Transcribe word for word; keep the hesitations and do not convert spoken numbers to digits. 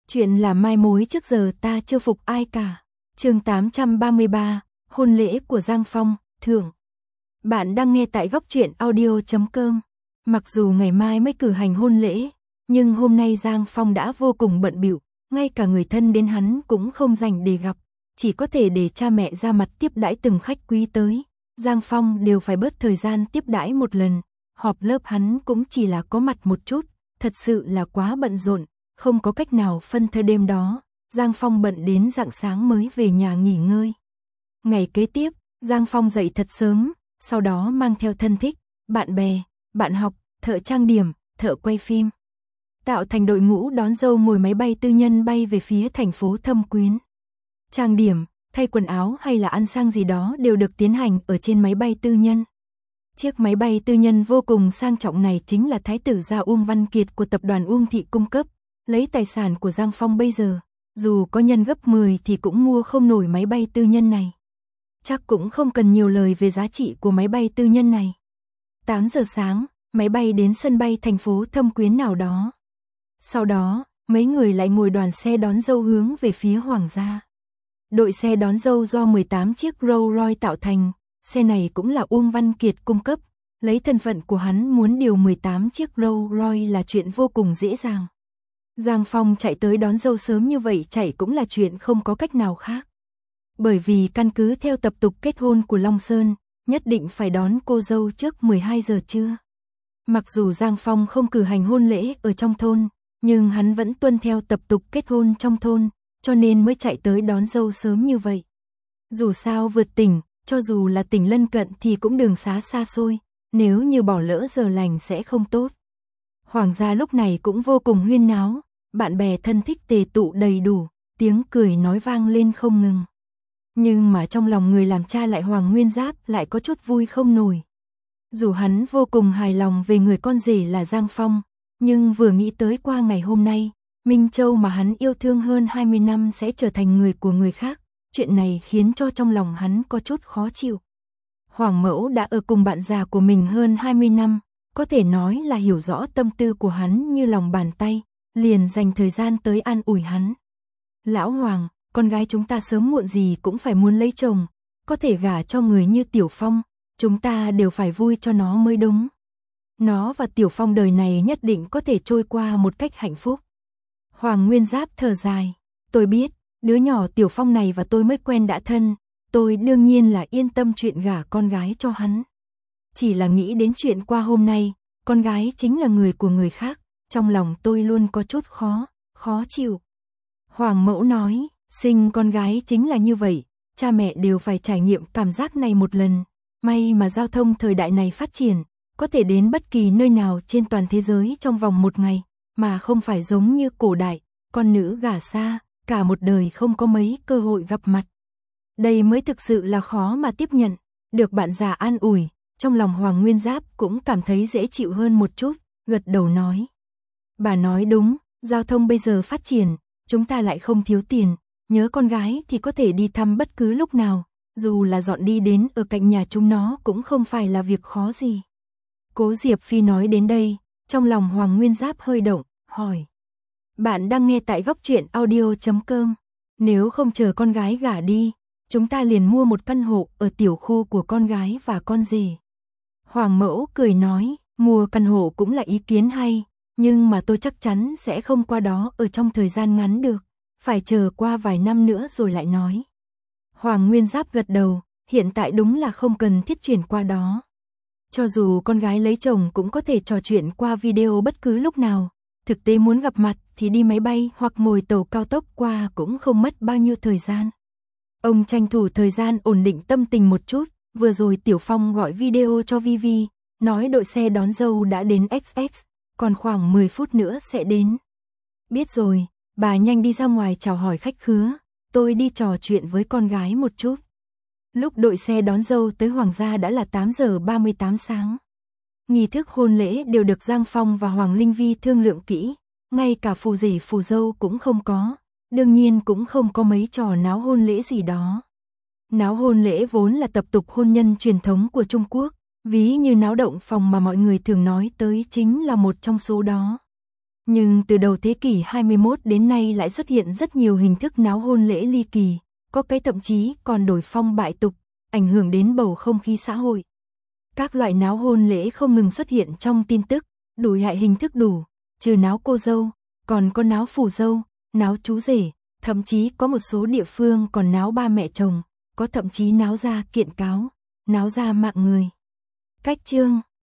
Chuyện là mai mối trước giờ ta chưa phục ai cả. Chương tám trăm ba mươi ba, hôn lễ của Giang Phong, thưởng. Bạn đang nghe tại góc truyện audio chấm com. Mặc dù ngày mai mới cử hành hôn lễ, nhưng hôm nay Giang Phong đã vô cùng bận bịu, ngay cả người thân đến hắn cũng không dành để gặp, chỉ có thể để cha mẹ ra mặt tiếp đãi từng khách quý tới. Giang Phong đều phải bớt thời gian tiếp đãi một lần, họp lớp hắn cũng chỉ là có mặt một chút, thật sự là quá bận rộn, không có cách nào phân thời đêm đó, Giang Phong bận đến rạng sáng mới về nhà nghỉ ngơi. Ngày kế tiếp, Giang Phong dậy thật sớm, sau đó mang theo thân thích, bạn bè, bạn học, thợ trang điểm, thợ quay phim, tạo thành đội ngũ đón dâu ngồi máy bay tư nhân bay về phía thành phố Thâm Quyến. Trang điểm, thay quần áo hay là ăn sang gì đó đều được tiến hành ở trên máy bay tư nhân. Chiếc máy bay tư nhân vô cùng sang trọng này chính là Thái tử gia Uông Văn Kiệt của tập đoàn Uông Thị cung cấp, lấy tài sản của Giang Phong bây giờ, dù có nhân gấp mười thì cũng mua không nổi máy bay tư nhân này. Chắc cũng không cần nhiều lời về giá trị của máy bay tư nhân này. tám giờ sáng, máy bay đến sân bay thành phố Thâm Quyến nào đó. Sau đó, mấy người lại ngồi đoàn xe đón dâu hướng về phía hoàng gia. Đội xe đón dâu do mười tám chiếc Rolls Royce tạo thành, xe này cũng là Uông Văn Kiệt cung cấp, lấy thân phận của hắn muốn điều mười tám chiếc Rolls Royce là chuyện vô cùng dễ dàng. Giang Phong chạy tới đón dâu sớm như vậy chạy cũng là chuyện không có cách nào khác. Bởi vì căn cứ theo tập tục kết hôn của Long Sơn, nhất định phải đón cô dâu trước mười hai giờ trưa. Mặc dù Giang Phong không cử hành hôn lễ ở trong thôn, nhưng hắn vẫn tuân theo tập tục kết hôn trong thôn, cho nên mới chạy tới đón dâu sớm như vậy. Dù sao vượt tỉnh, cho dù là tỉnh lân cận thì cũng đường xá xa xôi, nếu như bỏ lỡ giờ lành sẽ không tốt. Hoàng gia lúc này cũng vô cùng huyên náo, bạn bè thân thích tề tụ đầy đủ, tiếng cười nói vang lên không ngừng. Nhưng mà trong lòng người làm cha lại Hoàng Nguyên Giáp lại có chút vui không nổi. Dù hắn vô cùng hài lòng về người con rể là Giang Phong, nhưng vừa nghĩ tới qua ngày hôm nay, Minh Châu mà hắn yêu thương hơn hai mươi năm sẽ trở thành người của người khác, chuyện này khiến cho trong lòng hắn có chút khó chịu. Hoàng mẫu đã ở cùng bạn già của mình hơn hai mươi năm, có thể nói là hiểu rõ tâm tư của hắn như lòng bàn tay, liền dành thời gian tới an ủi hắn. Lão Hoàng, con gái chúng ta sớm muộn gì cũng phải muốn lấy chồng, có thể gả cho người như Tiểu Phong, chúng ta đều phải vui cho nó mới đúng. Nó và Tiểu Phong đời này nhất định có thể trôi qua một cách hạnh phúc. Hoàng Nguyên Giáp thở dài, tôi biết, đứa nhỏ Tiểu Phong này và tôi mới quen đã thân, tôi đương nhiên là yên tâm chuyện gả con gái cho hắn. Chỉ là nghĩ đến chuyện qua hôm nay, con gái chính là người của người khác, trong lòng tôi luôn có chút khó, khó chịu. Hoàng mẫu nói, sinh con gái chính là như vậy, cha mẹ đều phải trải nghiệm cảm giác này một lần. May mà giao thông thời đại này phát triển, có thể đến bất kỳ nơi nào trên toàn thế giới trong vòng một ngày, mà không phải giống như cổ đại, con nữ gả xa, cả một đời không có mấy cơ hội gặp mặt. Đây mới thực sự là khó mà tiếp nhận, được bạn già an ủi, trong lòng Hoàng Nguyên Giáp cũng cảm thấy dễ chịu hơn một chút, gật đầu nói. Bà nói đúng, giao thông bây giờ phát triển, chúng ta lại không thiếu tiền, nhớ con gái thì có thể đi thăm bất cứ lúc nào, dù là dọn đi đến ở cạnh nhà chúng nó cũng không phải là việc khó gì. Cố Diệp Phi nói đến đây, trong lòng Hoàng Nguyên Giáp hơi động, hỏi. Bạn đang nghe tại góc truyện audio chấm com, nếu không chờ con gái gả đi, chúng ta liền mua một căn hộ ở tiểu khu của con gái và con rể. Hoàng mẫu cười nói, mua căn hộ cũng là ý kiến hay, nhưng mà tôi chắc chắn sẽ không qua đó ở trong thời gian ngắn được, phải chờ qua vài năm nữa rồi lại nói. Hoàng Nguyên Giáp gật đầu, hiện tại đúng là không cần thiết chuyển qua đó. Cho dù con gái lấy chồng cũng có thể trò chuyện qua video bất cứ lúc nào, thực tế muốn gặp mặt thì đi máy bay hoặc ngồi tàu cao tốc qua cũng không mất bao nhiêu thời gian. Ông tranh thủ thời gian ổn định tâm tình một chút, vừa rồi Tiểu Phong gọi video cho Vivi, nói đội xe đón dâu đã đến ích ích, còn khoảng mười phút nữa sẽ đến. Biết rồi, bà nhanh đi ra ngoài chào hỏi khách khứa, tôi đi trò chuyện với con gái một chút. Lúc đội xe đón dâu tới Hoàng gia đã là tám giờ ba mươi tám sáng. Nghi thức hôn lễ đều được Giang Phong và Hoàng Linh Vi thương lượng kỹ, ngay cả phù rể phù dâu cũng không có, đương nhiên cũng không có mấy trò náo hôn lễ gì đó. Náo hôn lễ vốn là tập tục hôn nhân truyền thống của Trung Quốc, ví như náo động phòng mà mọi người thường nói tới chính là một trong số đó. Nhưng từ đầu thế kỷ hai mươi mốt đến nay lại xuất hiện rất nhiều hình thức náo hôn lễ ly kỳ, có cái thậm chí còn đổi phong bại tục, ảnh hưởng đến bầu không khí xã hội. Các loại náo hôn lễ không ngừng xuất hiện trong tin tức, đủ loại hình thức đủ, trừ náo cô dâu, còn có náo phù dâu, náo chú rể, thậm chí có một số địa phương còn náo ba mẹ chồng, có thậm chí náo ra kiện cáo, náo ra mạng người. Cách chương